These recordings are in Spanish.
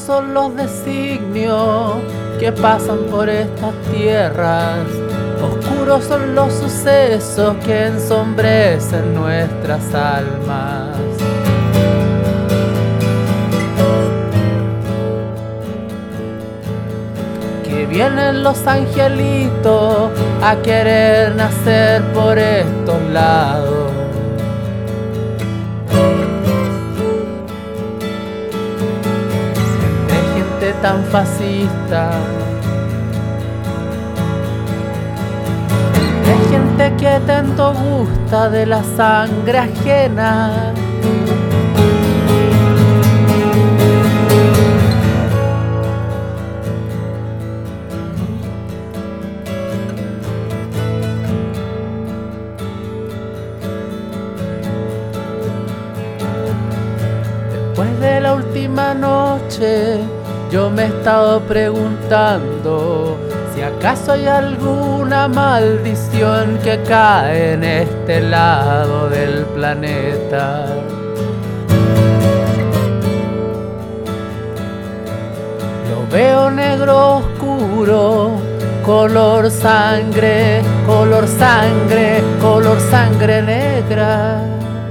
son los designios que pasan por estas tierras. Oscuros son los sucesos que ensombrecen nuestras almas. Que vienen los angelitos a querer nacer por estos lados. Entre gente tan fascista, entre gente que tanto gusta de la sangre ajena. Después de la última noche, yo me he estado preguntando si acaso hay alguna maldición que cae en este lado del planeta. Lo veo negro oscuro, color sangre, color sangre, color sangre negra.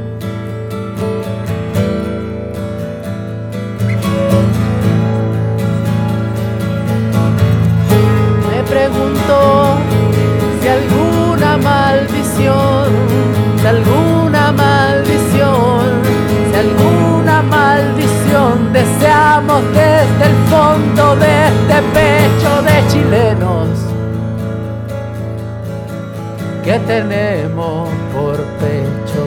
Pregunto si alguna maldición, si alguna maldición, si alguna maldición deseamos desde el fondo de este pecho de chilenos que tenemos por pecho.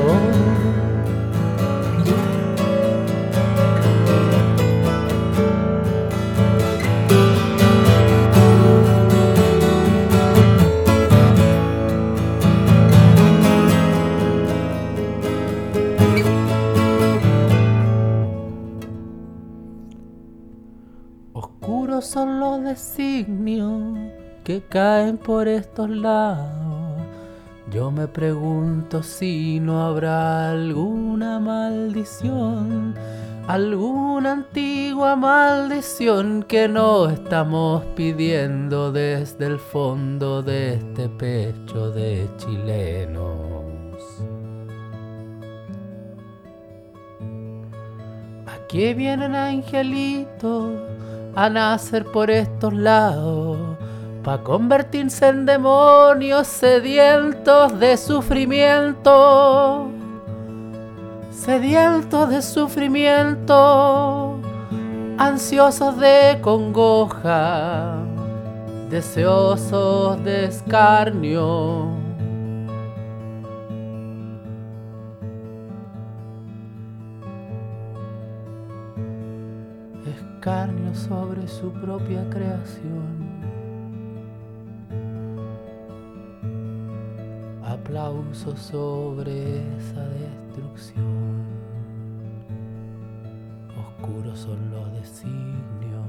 Oscuros son los designios que caen por estos lados. Yo me pregunto si no habrá alguna maldición, alguna antigua maldición que no estamos pidiendo desde el fondo de este pecho de chilenos. Aquí vienen angelitos a nacer por estos lados, pa' convertirse en demonios sedientos de sufrimiento, sedientos de sufrimiento, ansiosos de congoja, deseosos de escarnio. Escarnio sobre su propia creación. Aplauso sobre esa destrucción. Oscuros son los designios.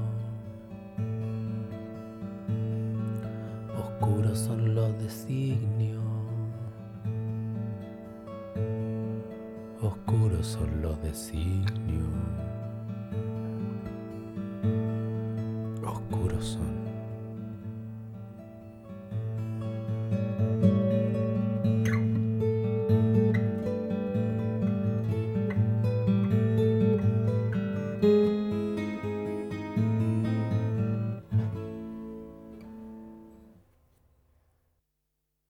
Oscuros son los designios. Oscuros son los designios. Oscuros son